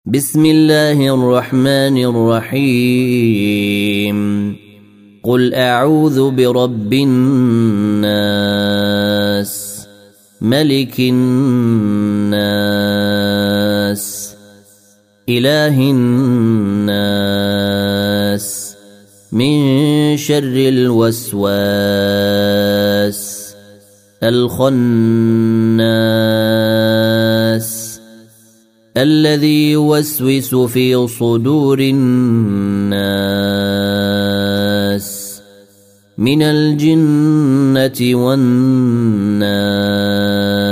بسم الله الرحمن الرحيم قل أعوذ برب الناس ملك الناس إله الناس من شر الوسواس الخناس الذي يوسوس في صدور الناس من الجنة والناس.